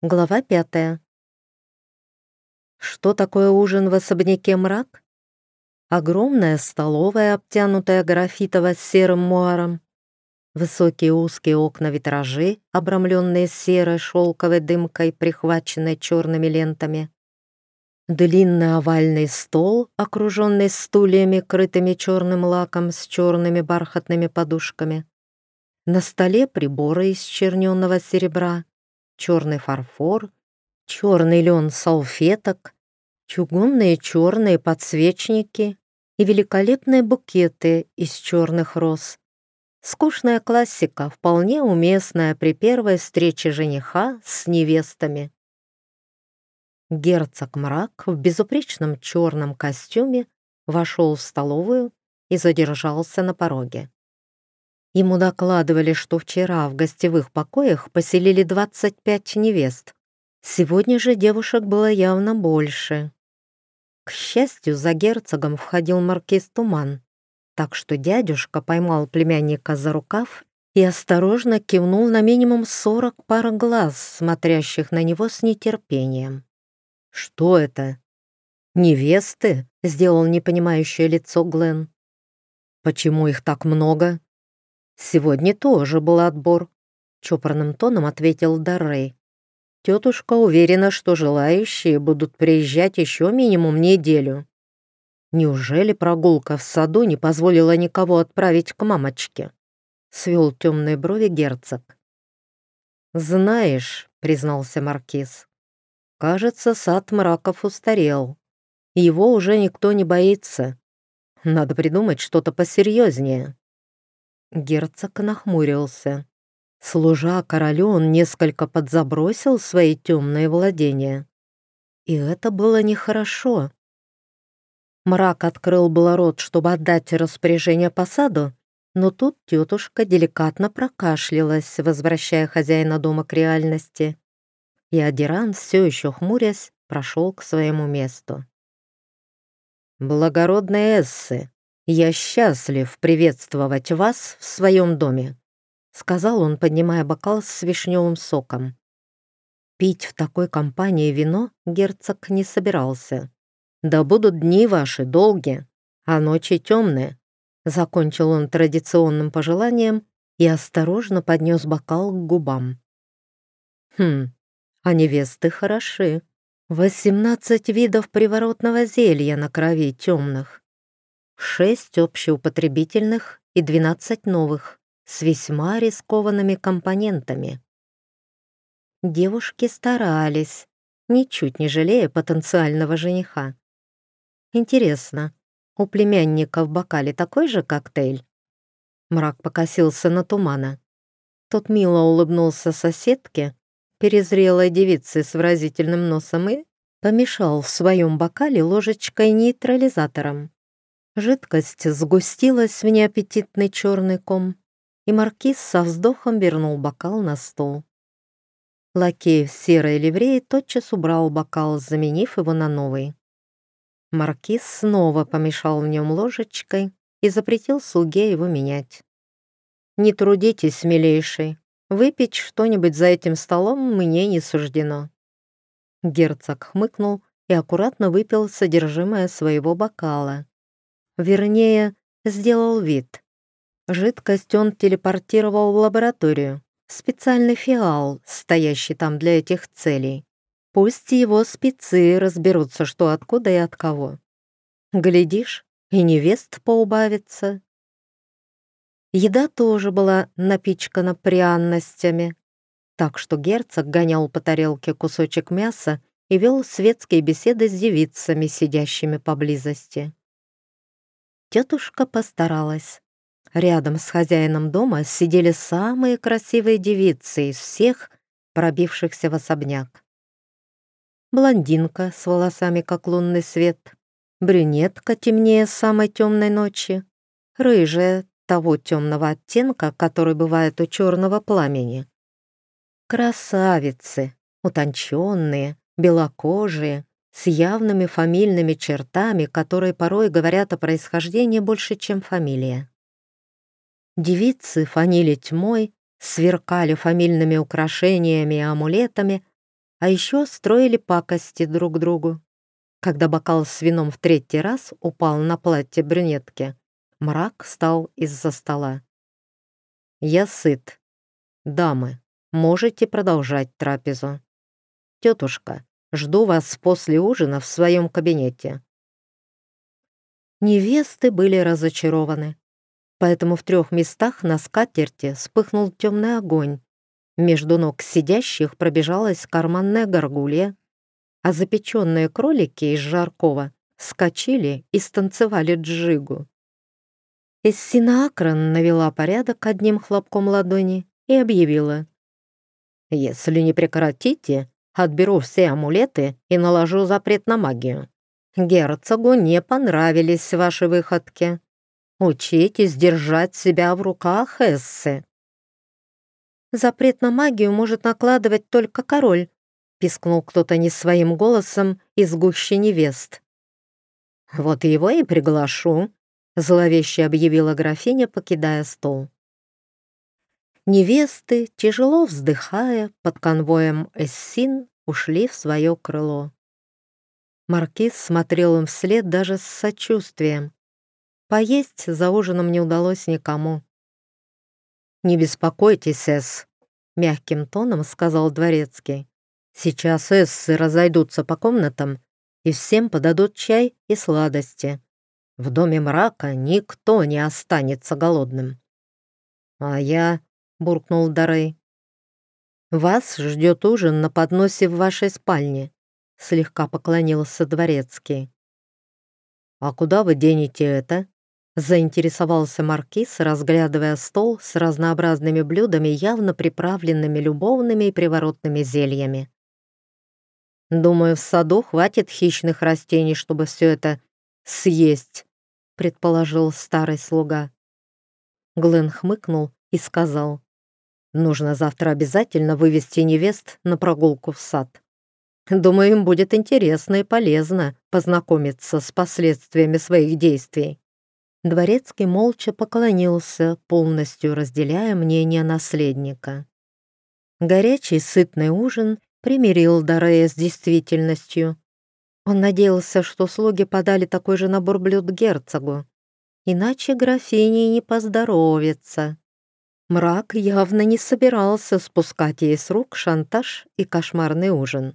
Глава 5. Что такое ужин в особняке Мрак? Огромная столовая, обтянутая графитово-серым муаром, высокие узкие окна-витражи, обрамленные серой шелковой дымкой, прихваченной черными лентами, длинный овальный стол, окруженный стульями, крытыми черным лаком с черными бархатными подушками. На столе приборы из черненного серебра, черный фарфор, черный лен салфеток, чугунные черные подсвечники и великолепные букеты из черных роз. Скучная классика, вполне уместная при первой встрече жениха с невестами. Герцог Мрак в безупречном черном костюме вошел в столовую и задержался на пороге. Ему докладывали, что вчера в гостевых покоях поселили 25 невест. Сегодня же девушек было явно больше. К счастью, за герцогом входил маркиз Туман, так что дядюшка поймал племянника за рукав и осторожно кивнул на минимум 40 пар глаз, смотрящих на него с нетерпением. «Что это?» «Невесты?» — сделал непонимающее лицо Глен. «Почему их так много?» «Сегодня тоже был отбор», — чопорным тоном ответил Даррей. «Тетушка уверена, что желающие будут приезжать еще минимум неделю. Неужели прогулка в саду не позволила никого отправить к мамочке?» Свел темные брови герцог. «Знаешь», — признался маркиз, — «кажется, сад Мраков устарел. Его уже никто не боится. Надо придумать что-то посерьезнее». Герцог нахмурился. Служа королю, он несколько подзабросил свои темные владения. И это было нехорошо. Мрак открыл было рот, чтобы отдать распоряжение по саду, но тут тетушка деликатно прокашлялась, возвращая хозяина дома к реальности. И Адиран, все еще хмурясь, прошел к своему месту. «Благородные эссы, я счастлив приветствовать вас в своем доме», сказал он, поднимая бокал с вишневым соком. Пить в такой компании вино герцог не собирался. «Да будут дни ваши долгие, а ночи темные», закончил он традиционным пожеланием и осторожно поднес бокал к губам. А невесты хороши. 18 видов приворотного зелья на крови темных, 6 общеупотребительных и 12 новых, с весьма рискованными компонентами. Девушки старались, ничуть не жалея потенциального жениха. Интересно, у племянника в бокале такой же коктейль? Мрак покосился на Тумана. Тот мило улыбнулся соседке, перезрелой девице с выразительным носом, и помешал в своем бокале ложечкой-нейтрализатором. Жидкость сгустилась в неаппетитный черный ком, и маркиз со вздохом вернул бокал на стол. Лакей в серой ливреи тотчас убрал бокал, заменив его на новый. Маркиз снова помешал в нем ложечкой и запретил слуге его менять. «Не трудитесь, милейший, выпить что-нибудь за этим столом мне не суждено». Герцог хмыкнул и аккуратно выпил содержимое своего бокала. Вернее, сделал вид. Жидкость он телепортировал в лабораторию, в специальный фиал, стоящий там для этих целей. Пусть его спецы разберутся, что откуда и от кого. Глядишь, и невест поубавится. Еда тоже была напичкана пряностями, так что герцог гонял по тарелке кусочек мяса и вел светские беседы с девицами, сидящими поблизости. Тетушка постаралась. Рядом с хозяином дома сидели самые красивые девицы из всех, пробившихся в особняк. Блондинка с волосами, как лунный свет, брюнетка темнее самой темной ночи, рыжая, того темного оттенка, который бывает у черного пламени. Красавицы, утонченные, белокожие, с явными фамильными чертами, которые порой говорят о происхождении больше, чем фамилия. Девицы фанили тьмой, сверкали фамильными украшениями и амулетами, а еще строили пакости друг другу. Когда бокал с вином в третий раз упал на платье брюнетки, Мрак встал из-за стола. «Я сыт. Дамы, можете продолжать трапезу. Тетушка, жду вас после ужина в своем кабинете». Невесты были разочарованы, поэтому в 3 местах на скатерти вспыхнул темный огонь. Между ног сидящих пробежалась карманная горгулья, а запеченные кролики из жаркого вскочили и станцевали джигу. Эссина Акран навела порядок одним хлопком ладони и объявила: «Если не прекратите, отберу все амулеты и наложу запрет на магию. Герцогу не понравились ваши выходки. Учитесь держать себя в руках, эссы». «Запрет на магию может накладывать только король», пискнул кто-то не своим голосом из гущи невест. «Вот его и приглашу», — зловеще объявила графиня, покидая стол. Невесты, тяжело вздыхая, под конвоем Эссин ушли в свое крыло. Маркиз смотрел им вслед даже с сочувствием. Поесть за ужином не удалось никому. «Не беспокойтесь, эсс», — мягким тоном сказал дворецкий. «Сейчас эссы разойдутся по комнатам и всем подадут чай и сладости. В доме Мрака никто не останется голодным». «А я...» — буркнул Дарей. «Вас ждет ужин на подносе в вашей спальне», — слегка поклонился дворецкий. «А куда вы денете это?» — заинтересовался маркиз, разглядывая стол с разнообразными блюдами, явно приправленными любовными и приворотными зельями. «Думаю, в саду хватит хищных растений, чтобы все это съесть», — предположил старый слуга. Глен хмыкнул и сказал: «Нужно завтра обязательно вывести невест на прогулку в сад. Думаю, им будет интересно и полезно познакомиться с последствиями своих действий». Дворецкий молча поклонился, полностью разделяя мнение наследника. Горячий сытный ужин примирил Дарея с действительностью. Он надеялся, что слуги подали такой же набор блюд герцогу, иначе графине не поздоровится. Мрак явно не собирался спускать ей с рук шантаж и кошмарный ужин.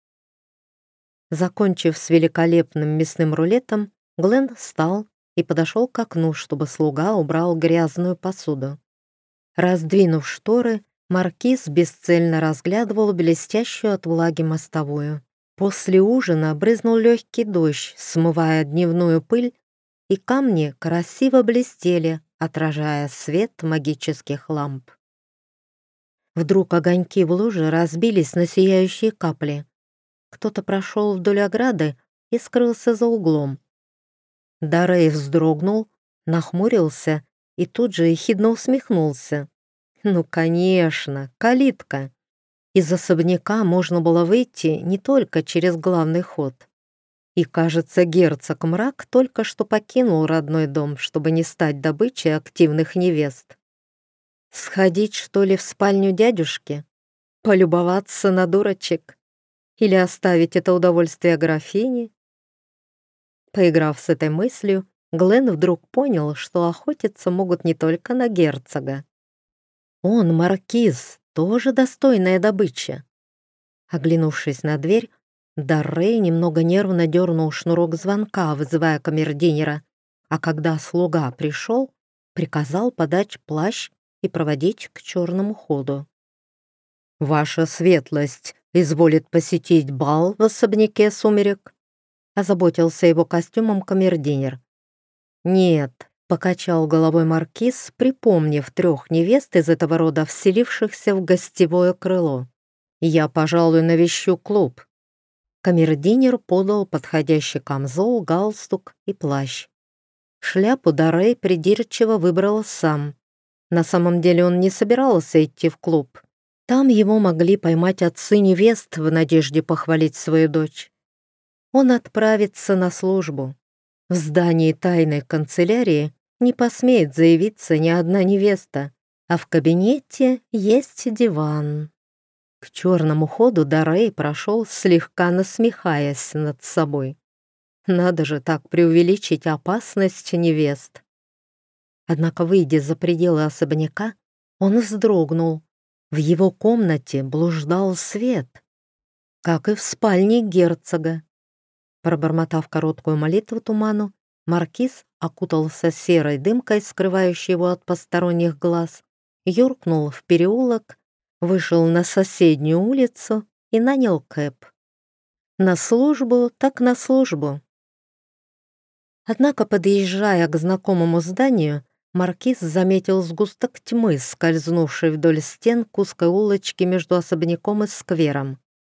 Закончив с великолепным мясным рулетом, Глен встал и подошел к окну, чтобы слуга убрал грязную посуду. Раздвинув шторы, маркиз бесцельно разглядывал блестящую от влаги мостовую. После ужина брызнул легкий дождь, смывая дневную пыль, и камни красиво блестели, отражая свет магических ламп. Вдруг огоньки в луже разбились на сияющие капли. Кто-то прошел вдоль ограды и скрылся за углом. Дарей вздрогнул, нахмурился и тут же ехидно усмехнулся. Ну, конечно, калитка. Из особняка можно было выйти не только через главный ход. И, кажется, герцог Мрак только что покинул родной дом, чтобы не стать добычей активных невест. Сходить, что ли, в спальню дядюшки? Полюбоваться на дурочек? Или оставить это удовольствие графине? Поиграв с этой мыслью, Глен вдруг понял, что охотиться могут не только на герцога. Он, маркиз, тоже достойная добыча. Оглянувшись на дверь, Даррей немного нервно дернул шнурок звонка, вызывая камердинера, а когда слуга пришел, приказал подать плащ и проводить к черному ходу. «Ваша светлость изволит посетить бал в особняке сумерек?» — озаботился его костюмом камердинер. «Нет», — покачал головой маркиз, припомнив 3 невест из этого рода, вселившихся в гостевое крыло. «Я, пожалуй, навещу клуб». Камердинер подал подходящий камзол, галстук и плащ. Шляпу Дарей придирчиво выбрал сам. На самом деле он не собирался идти в клуб. Там его могли поймать отцы невест в надежде похвалить свою дочь. Он отправится на службу. В здании тайной канцелярии не посмеет заявиться ни одна невеста, а в кабинете есть диван. К черному ходу Дарей прошел, слегка насмехаясь над собой. Надо же так преувеличить опасность невест. Однако, выйдя за пределы особняка, он вздрогнул. В его комнате блуждал свет, как и в спальне герцога. Пробормотав короткую молитву туману, маркиз окутался серой дымкой, скрывающей его от посторонних глаз, юркнул в переулок, вышел на соседнюю улицу и нанял кэб. На службу так на службу. Однако, подъезжая к знакомому зданию, маркиз заметил сгусток тьмы, скользнувший вдоль стен к узкой улочке между особняком и сквером.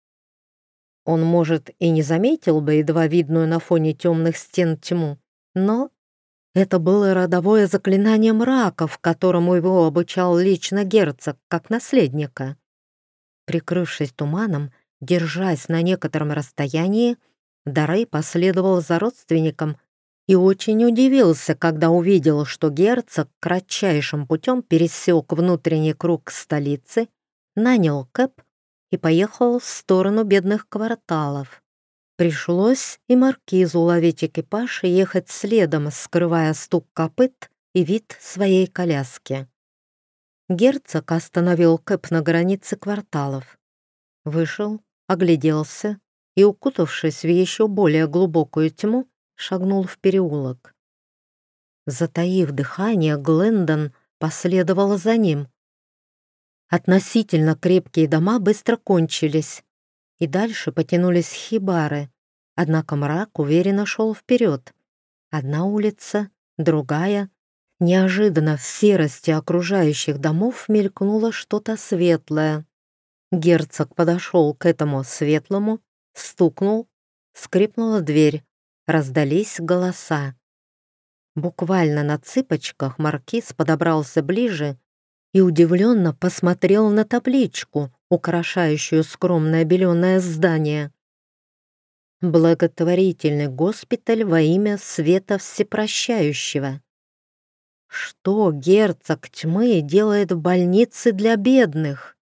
Он, может, и не заметил бы едва видную на фоне темных стен тьму, но это было родовое заклинание мраков, которому его обучал лично герцог, как наследника. Прикрывшись туманом, держась на некотором расстоянии, Дарей последовал за родственником и очень удивился, когда увидел, что герцог кратчайшим путем пересек внутренний круг столицы, нанял кэб и поехал в сторону бедных кварталов. Пришлось и маркизу ловить экипаж и ехать следом, скрывая стук копыт и вид своей коляски. Герцог остановил кэб на границе кварталов. Вышел, огляделся и, укутавшись в еще более глубокую тьму, шагнул в переулок. Затаив дыхание, Глендон последовала за ним. Относительно крепкие дома быстро кончились, и дальше потянулись хибары, однако мрак уверенно шел вперед. Одна улица, другая. Неожиданно в серости окружающих домов мелькнуло что-то светлое. Герцог подошел к этому светлому, стукнул, скрипнула дверь, раздались голоса. Буквально на цыпочках маркиз подобрался ближе и удивленно посмотрел на табличку, украшающую скромное беленое здание. «Благотворительный госпиталь во имя Света Всепрощающего». Что герцог тьмы делает в больнице для бедных?